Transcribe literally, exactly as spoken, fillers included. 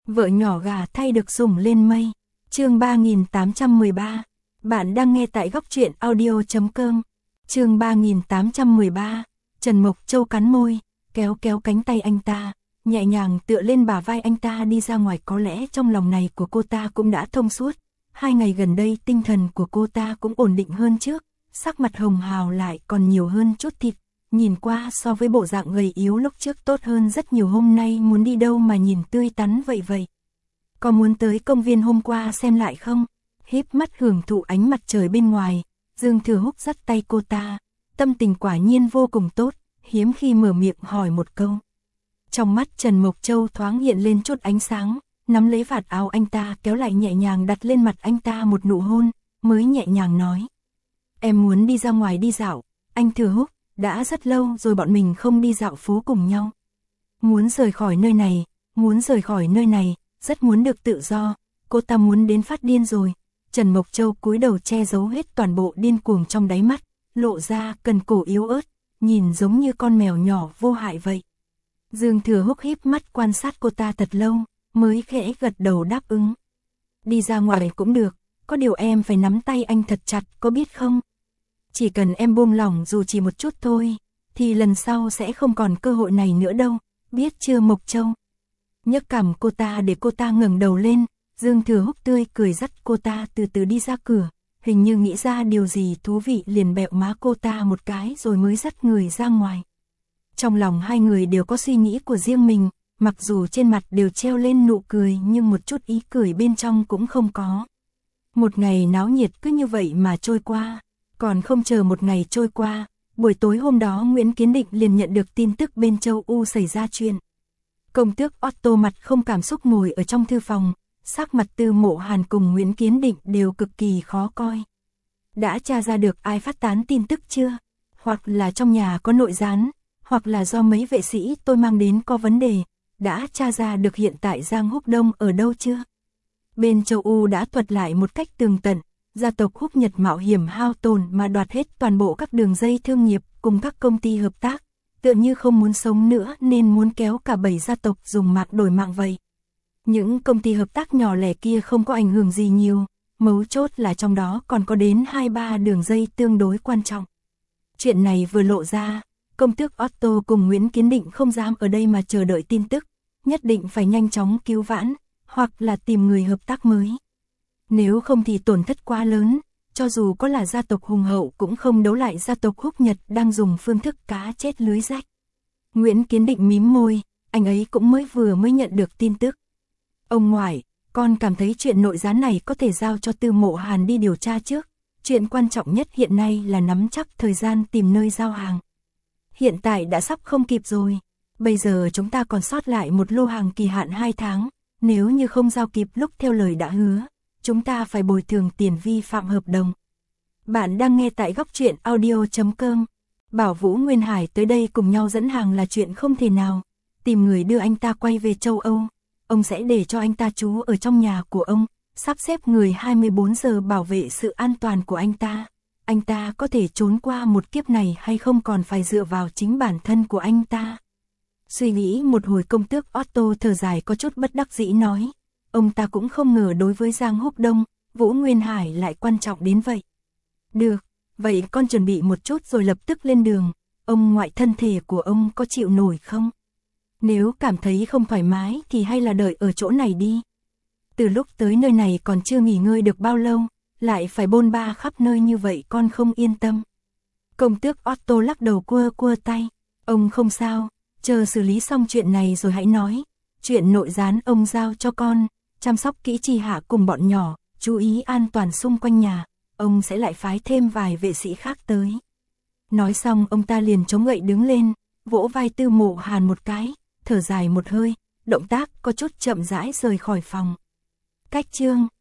Vợ nhỏ gà thay được sủng lên mây. Chương ba nghìn tám trăm mười ba. Bạn đang nghe tại góc truyện audio chấm com. Chương ba nghìn tám trăm mười ba. Trần Mộc Châu cắn môi, kéo kéo cánh tay anh ta, nhẹ nhàng tựa lên bả vai anh ta đi ra ngoài. Có lẽ trong lòng này của cô ta cũng đã thông suốt. Hai ngày gần đây tinh thần của cô ta cũng ổn định hơn trước, sắc mặt hồng hào lại còn nhiều hơn chút thịt. Nhìn qua so với bộ dạng gầy yếu lúc trước tốt hơn rất nhiều. Hôm nay muốn đi đâu mà nhìn tươi tắn vậy vậy? Có muốn tới công viên hôm qua xem lại không? Híp mắt hưởng thụ ánh mặt trời bên ngoài, Dương Thừa Húc dắt tay cô ta, tâm tình quả nhiên vô cùng tốt, hiếm khi mở miệng hỏi một câu. Trong mắt Trần Mộc Châu thoáng hiện lên chút ánh sáng, nắm lấy vạt áo anh ta kéo lại nhẹ nhàng đặt lên mặt anh ta một nụ hôn, mới nhẹ nhàng nói. Em muốn đi ra ngoài đi dạo, anh Thừa Húc, đã rất lâu rồi bọn mình không đi dạo phố cùng nhau. Muốn rời khỏi nơi này, muốn rời khỏi nơi này, rất muốn được tự do, cô ta muốn đến phát điên rồi. Trần Mộc Châu cúi đầu che giấu hết toàn bộ điên cuồng trong đáy mắt, lộ ra cần cổ yếu ớt, nhìn giống như con mèo nhỏ vô hại vậy. Dương Thừa Húc híp mắt quan sát cô ta thật lâu, mới khẽ gật đầu đáp ứng. Đi ra ngoài cũng được, có điều em phải nắm tay anh thật chặt, có biết không? Chỉ cần em buông lỏng dù chỉ một chút thôi, thì lần sau sẽ không còn cơ hội này nữa đâu, biết chưa Mộc Châu? Nhấc cằm cô ta để cô ta ngẩng đầu lên, Dương Thừa Húc tươi cười dắt cô ta từ từ đi ra cửa, hình như nghĩ ra điều gì thú vị liền bẹo má cô ta một cái rồi mới dắt người ra ngoài. Trong lòng hai người đều có suy nghĩ của riêng mình, mặc dù trên mặt đều treo lên nụ cười nhưng một chút ý cười bên trong cũng không có. Một ngày náo nhiệt cứ như vậy mà trôi qua, còn không chờ một ngày trôi qua, buổi tối hôm đó Nguyễn Kiến Định liền nhận được tin tức bên châu U xảy ra chuyện. Công tước Otto mặt không cảm xúc ngồi ở trong thư phòng, sắc mặt Tư Mộ Hàn cùng Nguyễn Kiến Định đều cực kỳ khó coi. Đã tra ra được ai phát tán tin tức chưa? Hoặc là trong nhà có nội gián, hoặc là do mấy vệ sĩ tôi mang đến có vấn đề. Đã tra ra được hiện tại Giang Húc Đông ở đâu chưa? Bên châu U đã thuật lại một cách tường tận, gia tộc Húc Nhật mạo hiểm hao tổn mà đoạt hết toàn bộ các đường dây thương nghiệp cùng các công ty hợp tác, tựa như không muốn sống nữa nên muốn kéo cả bảy gia tộc dùng mạng đổi mạng vậy. Những công ty hợp tác nhỏ lẻ kia không có ảnh hưởng gì nhiều, mấu chốt là trong đó còn có đến hai ba đường dây tương đối quan trọng. Chuyện này vừa lộ ra, công tước Otto cùng Nguyễn Kiến Định không dám ở đây mà chờ đợi tin tức, nhất định phải nhanh chóng cứu vãn, hoặc là tìm người hợp tác mới. Nếu không thì tổn thất quá lớn, cho dù có là gia tộc hùng hậu cũng không đấu lại gia tộc Húc Nhật đang dùng phương thức cá chết lưới rách. Nguyễn Kiến Định mím môi, anh ấy cũng mới vừa mới nhận được tin tức. Ông ngoại, con cảm thấy chuyện nội gián này có thể giao cho Tư Mộ Hàn đi điều tra trước. Chuyện quan trọng nhất hiện nay là nắm chắc thời gian tìm nơi giao hàng. Hiện tại đã sắp không kịp rồi. Bây giờ chúng ta còn sót lại một lô hàng kỳ hạn hai tháng. Nếu như không giao kịp lúc theo lời đã hứa, chúng ta phải bồi thường tiền vi phạm hợp đồng. Bạn đang nghe tại góc truyện audio chấm com. Bảo Vũ Nguyên Hải tới đây cùng nhau dẫn hàng là chuyện không thể nào. Tìm người đưa anh ta quay về châu Âu. Ông sẽ để cho anh ta trú ở trong nhà của ông, sắp xếp người hai mươi bốn giờ bảo vệ sự an toàn của anh ta. Anh ta có thể trốn qua một kiếp này hay không còn phải dựa vào chính bản thân của anh ta. Suy nghĩ một hồi công tước Otto thở dài có chút bất đắc dĩ nói. Ông ta cũng không ngờ đối với Giang Húc Đông, Vũ Nguyên Hải lại quan trọng đến vậy. Được, vậy con chuẩn bị một chút rồi lập tức lên đường. Ông ngoại thân thể của ông có chịu nổi không? Nếu cảm thấy không thoải mái thì hay là đợi ở chỗ này đi. Từ lúc tới nơi này còn chưa nghỉ ngơi được bao lâu, lại phải bôn ba khắp nơi như vậy con không yên tâm. Công tước Otto lắc đầu quơ quơ tay. Ông không sao, chờ xử lý xong chuyện này rồi hãy nói. Chuyện nội gián ông giao cho con, chăm sóc kỹ Chi Hạ cùng bọn nhỏ, chú ý an toàn xung quanh nhà. Ông sẽ lại phái thêm vài vệ sĩ khác tới. Nói xong ông ta liền chống gậy đứng lên, vỗ vai Tư Mộ Hàn một cái, thở dài một hơi, động tác có chút chậm rãi rời khỏi phòng. Cách chương